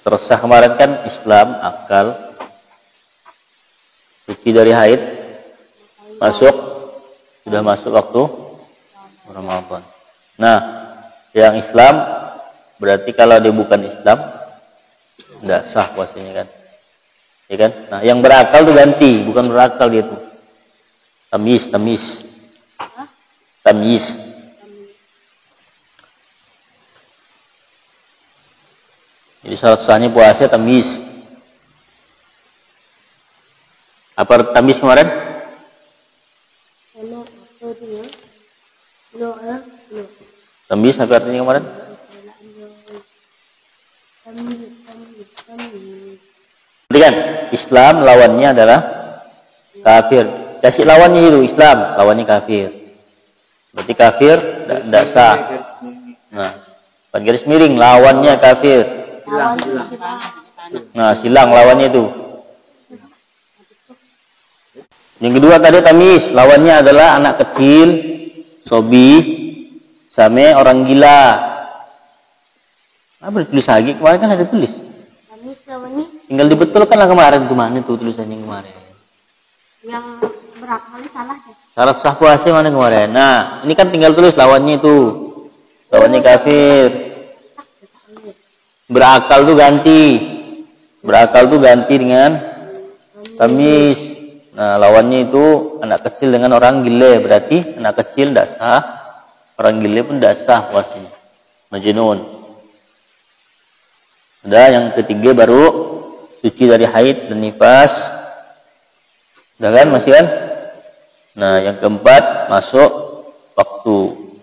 Tersah kemarin kan Islam, akal, suci dari haid, sudah masuk waktu Ramadan. Nah, yang Islam berarti kalau dia bukan Islam tidak sah puasanya kan, ya kan? Nah, yang berakal tuh ganti, bukan berakal dia tuh. Tamyiz. Jadi syarat sahnya puasa tamyiz. Apa tamyiz kemarin? Tamyiz apa artinya kemarin? Perhatikan, Islam lawannya adalah kafir. Kasih lawannya itu Islam, lawannya kafir. Berarti kafir tidak sah. Nah, garis miring lawannya kafir. Nah, silang lawannya itu. Yang kedua tadi tamyiz, lawannya adalah anak kecil, sobi, sama orang gila. Apa ditulis lagi? Kemarin kan ada tulis. Tamyiz lawannya? Tinggal dibetulkan lah kemarin tuh, mana tuh tulisannya kemarin. Yang berakal salah ya? Syarat sah puasa mana kemarin? Nah, ini kan tinggal tulis lawannya itu. Lawannya kafir. Berakal tuh ganti dengan tamyiz. Nah, lawannya itu anak kecil dengan orang gile. Berarti anak kecil tidak sah, orang gile pun tidak sah puasanya. Majnun. Udah, yang ketiga baru suci dari haid dan nifas. Udah kan, masih kan? Nah, yang keempat masuk waktu.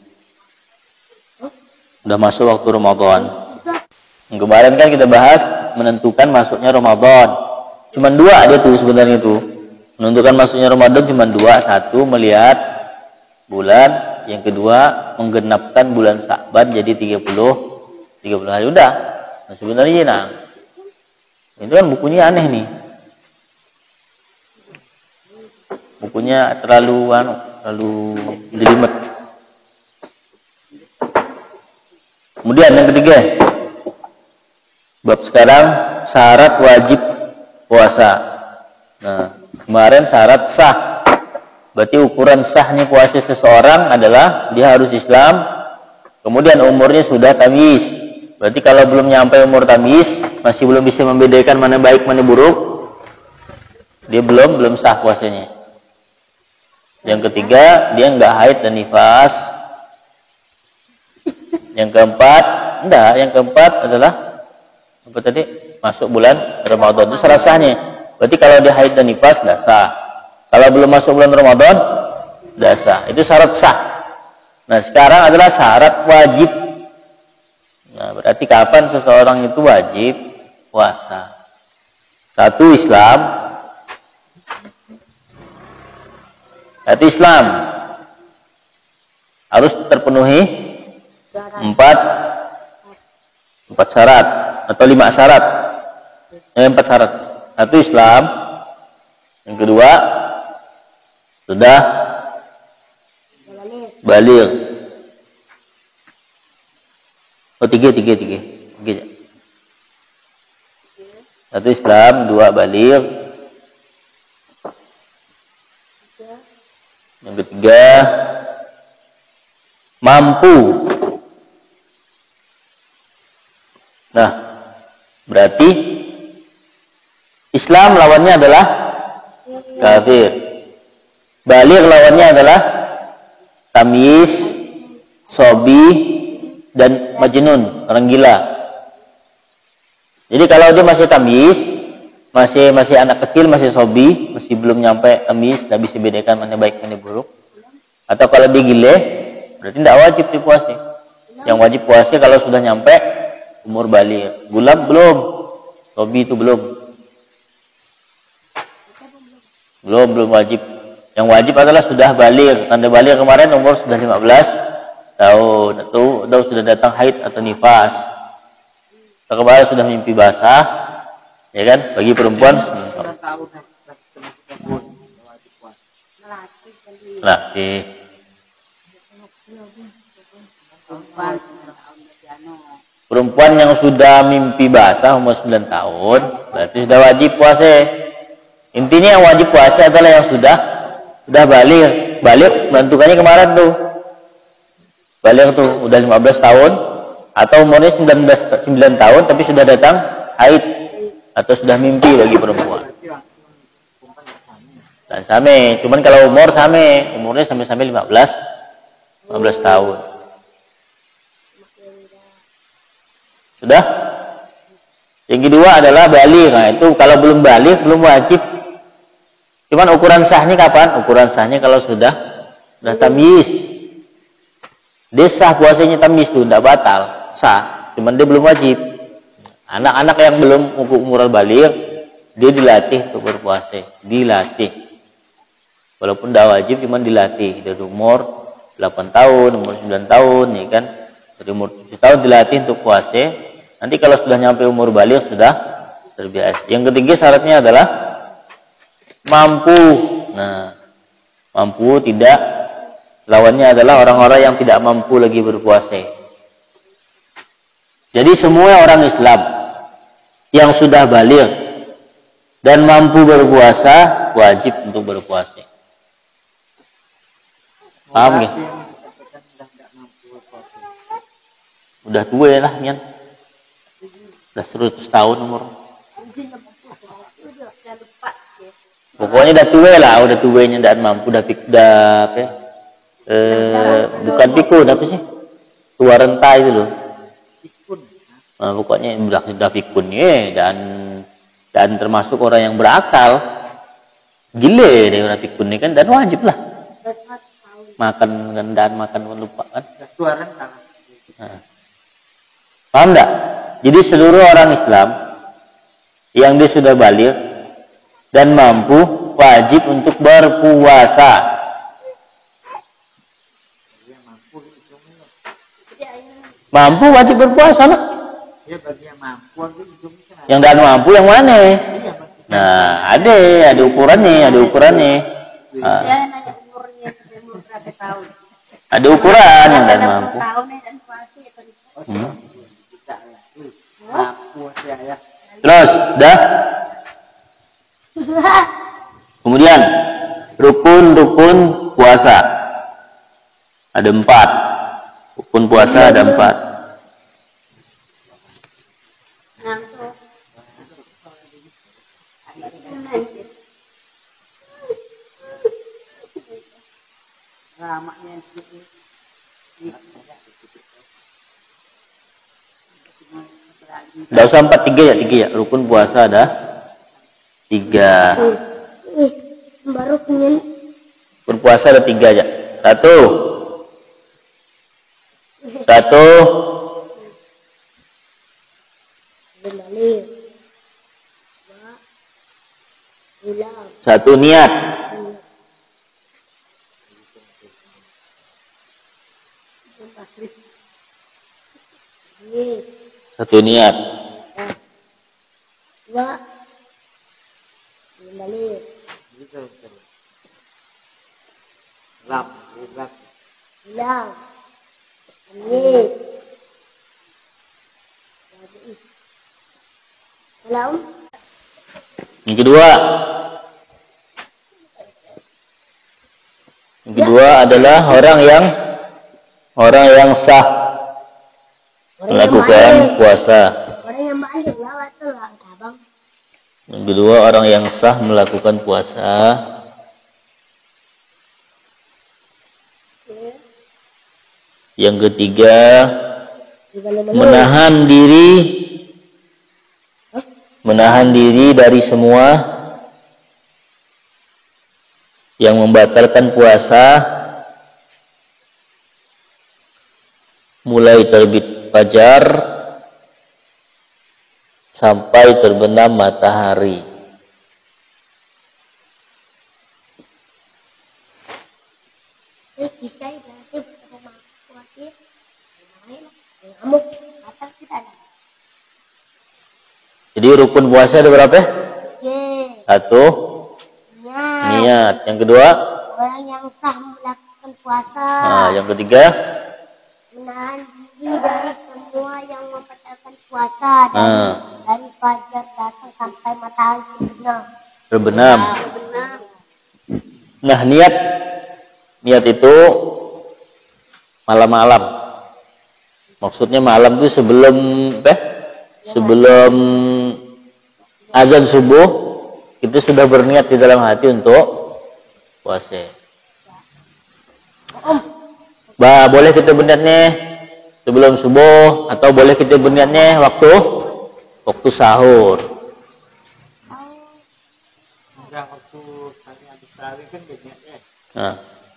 Udah masuk waktu Ramadan. Yang kemarin kan kita bahas menentukan masuknya Ramadan. Cuman dua ada tuh sebenarnya tuh. Menentukan masuknya Ramadan cuman dua. Satu, melihat bulan. Yang kedua, menggenapkan bulan Sya'ban jadi 30 hari. Udah. Nah, sebenarnya itu kan bukunya aneh nih. Bukunya terlalu jelimet. Kemudian yang ketiga, bab sekarang syarat wajib puasa. Nah, kemarin syarat sah. Berarti ukuran sahnya puasa seseorang adalah dia harus Islam, kemudian umurnya sudah tamyiz. Berarti kalau belum nyampe umur tamyiz, masih belum bisa membedakan mana baik mana buruk, dia belum sah puasanya. Yang ketiga, dia enggak haid dan nifas. Yang keempat adalah apa tadi? Masuk bulan Ramadan. Itu syarat sahnya. Berarti kalau dia haid dan nifas enggak sah. Kalau belum masuk bulan Ramadan enggak sah. Itu syarat sah. Nah, sekarang adalah syarat wajib. Nah, berarti kapan seseorang itu wajib puasa? Satu, Islam. Berarti Islam harus terpenuhi empat syarat atau 5 syarat. 4 syarat. Satu, Islam. Yang kedua, sudah baligh. Oh, tiga. Satu, Islam. 2, baligh. Yang ketiga, mampu. Nah, berarti Islam lawannya adalah kafir. Baligh lawannya adalah tamyiz, sobi, dan majnun, orang gila. Jadi kalau dia masih tamyiz, masih anak kecil, masih sobi, masih belum nyampe tamyiz, tidak bisa bedakan mana baik mana buruk. Atau kalau dia gile, berarti tidak wajib dipuasa. Yang wajib puasa kalau sudah nyampe umur baligh. Gulam belum, sobi itu belum wajib. Yang wajib adalah sudah baligh. Tanda baligh kemarin umur sudah 15 tahun. Atau sudah datang haid atau nifas. Kemarin sudah mimpi basah, ya kan? Bagi perempuan laki. Perempuan yang sudah mimpi basah umur 9 tahun, berarti sudah wajib puasa. Intinya yang wajib puasa adalah yang sudah balik. Balik menentukannya kemarin tuh. Balik tuh udah 15 tahun atau umurnya 9 tahun tapi sudah datang haid atau sudah mimpi bagi perempuan. Dan same, cuman kalau umur same, umurnya sampai 15 tahun. Sudah? Yang kedua adalah balik. Nah, itu kalau belum balik belum wajib. Cuman ukuran sahnya kapan? Ukuran sahnya kalau sudah tamyiz. Dia sah puasanya tamyiz itu tidak batal, sah. Cuman dia belum wajib. Anak-anak yang belum umur balik, dia dilatih untuk berpuasa, dilatih. Walaupun tidak wajib, cuman dilatih dari umur 8 tahun, umur 9 tahun, ya kan? Dari umur 7 tahun dilatih untuk puasa. Nanti kalau sudah nyampe umur balik sudah terbiasa. Yang ketiga syaratnya adalah mampu. Nah, mampu tidak, lawannya adalah orang-orang yang tidak mampu lagi berpuasa. Jadi semua orang Islam yang sudah balik dan mampu berpuasa wajib untuk berpuasa. Paham ya? Udah tua ya lah, Nyan. Udah 100 tahun umur. Pokoknya udah tua lah, udah tuanya tidak mampu, udah apa ya? Bukan pikun, apa sih? Tua renta itu loh. Nah, pokoknya udah pikun ya, dan termasuk orang yang berakal. Gile deh orang pikun ini kan, dan wajib lah. Makan dan makan lupa kan? Tua renta. Nah. Paham enggak? Jadi seluruh orang Islam yang dia sudah balik dan mampu wajib untuk berpuasa. Mampu wajib berpuasa lah. Yang tidak mampu yang mana? Nah, ada ukurannya, ada ukurannya. Nah. Ada ukuran yang tidak mampu. Terus, dah. Kemudian rukun-rukun puasa ada 4. Rukun puasa ada 4. Tidak usah 4, 3 ya, 3 ya. Rukun puasa ada 3. Baru punya. Rukun puasa ada 3 aja. 1. Satu niat. Satu niat. 2. Balik. Hilang. Salam. Yang kedua adalah orang yang sah melakukan puasa. Orang yang balik lewat tuh abang. Yang kedua orang yang sah melakukan puasa. Yang ketiga menahan diri dari semua yang membatalkan puasa mulai terbit fajar sampai terbenam matahari. Jadi rukun puasa ada berapa? 1. Niat. Yang kedua? Orang yang sah melakukan puasa. Nah, yang ketiga? Menahan Ini dari semua yang membatalkan puasa dari fajar datang sampai matahari terbenam. Terbenam. Nah, niat itu malam-malam. Maksudnya malam itu sebelum azan subuh itu sudah berniat di dalam hati untuk puasa. Boleh kita berniatnya sebelum subuh atau boleh kita berniatnya waktu sahur. Nah,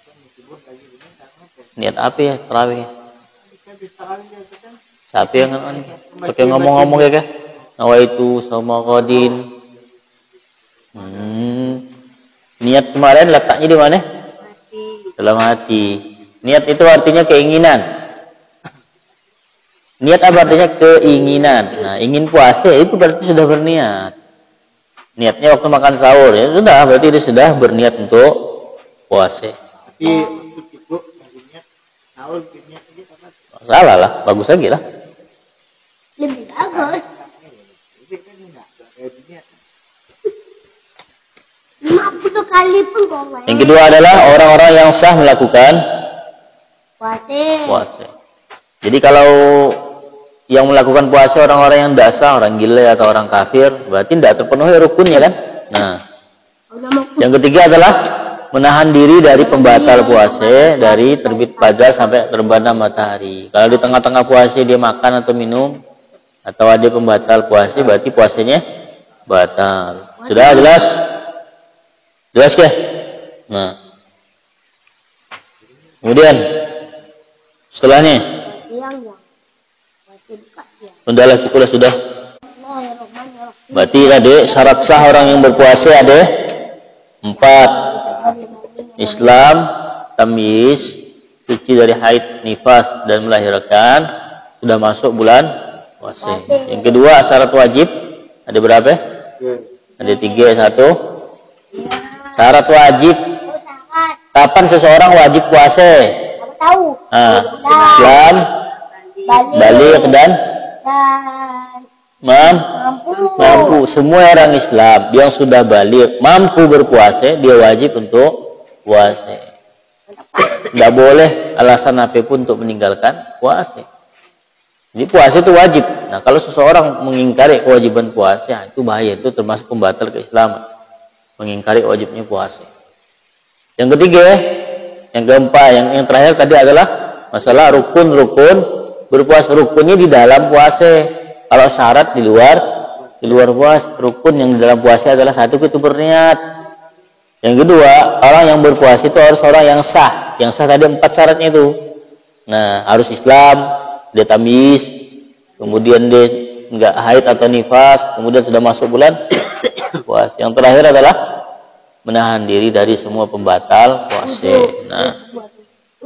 niat apa ya tarawih? Siapa yang pakai ngomong-ngomong ya kan? Nawaitu sama qadin. Niat kemarin letaknya di mana? Dalam hati. Niat itu artinya keinginan. Niat apa artinya? Keinginan. Nah, ingin puasa itu berarti sudah berniat. Niatnya waktu makan sahur ya sudah, berarti dia sudah berniat untuk puasa. Salah lah, bagus lagi lah. Lebih bagus. Kali pun kok. Yang kedua adalah orang-orang yang sah melakukan puasa. Jadi kalau yang melakukan puasa orang-orang yang tidak sah, orang gila atau orang kafir, berarti tidak terpenuhi rukunnya kan? Nah, yang ketiga adalah menahan diri dari pembatal puasa dari terbit fajar sampai terbenam matahari. Kalau di tengah-tengah puasa dia makan atau minum atau ada pembatal puasa, berarti puasanya batal. Sudah jelas? Jelas ke? Nah, kemudian setelahnya, sudahlah cukuplah sudah. Berarti tadi syarat sah orang yang berpuasa ada 4. Islam, tamyiz, suci dari haid, nifas dan melahirkan, sudah masuk bulan puasa. Yang kedua syarat wajib ada berapa? Ada 3. 1. Syarat wajib. Kapan seseorang wajib puasa? Islam, balik dan mampu. Semua orang Islam yang sudah balik mampu berpuasa, dia wajib untuk puasa. Tidak boleh alasan apapun untuk meninggalkan puasa. Jadi puasa itu wajib. Nah, kalau seseorang mengingkari kewajiban puasa, itu bahaya, itu termasuk pembatal keislaman. Mengingkari wajibnya puasa. Yang ketiga, yang keempat, yang terakhir tadi adalah masalah rukun-rukun berpuasa. Rukunnya di dalam puasa. Kalau syarat di luar puasa. Rukun yang di dalam puasa adalah 1 itu berniat. Yang kedua, orang yang berpuasa itu harus orang yang sah. Yang sah tadi 4 syaratnya itu. Nah, harus Islam, dia tamyiz, kemudian dia enggak haid atau nifas, kemudian sudah masuk bulan puasa. Yang terakhir adalah menahan diri dari semua pembatal puasa. Nah,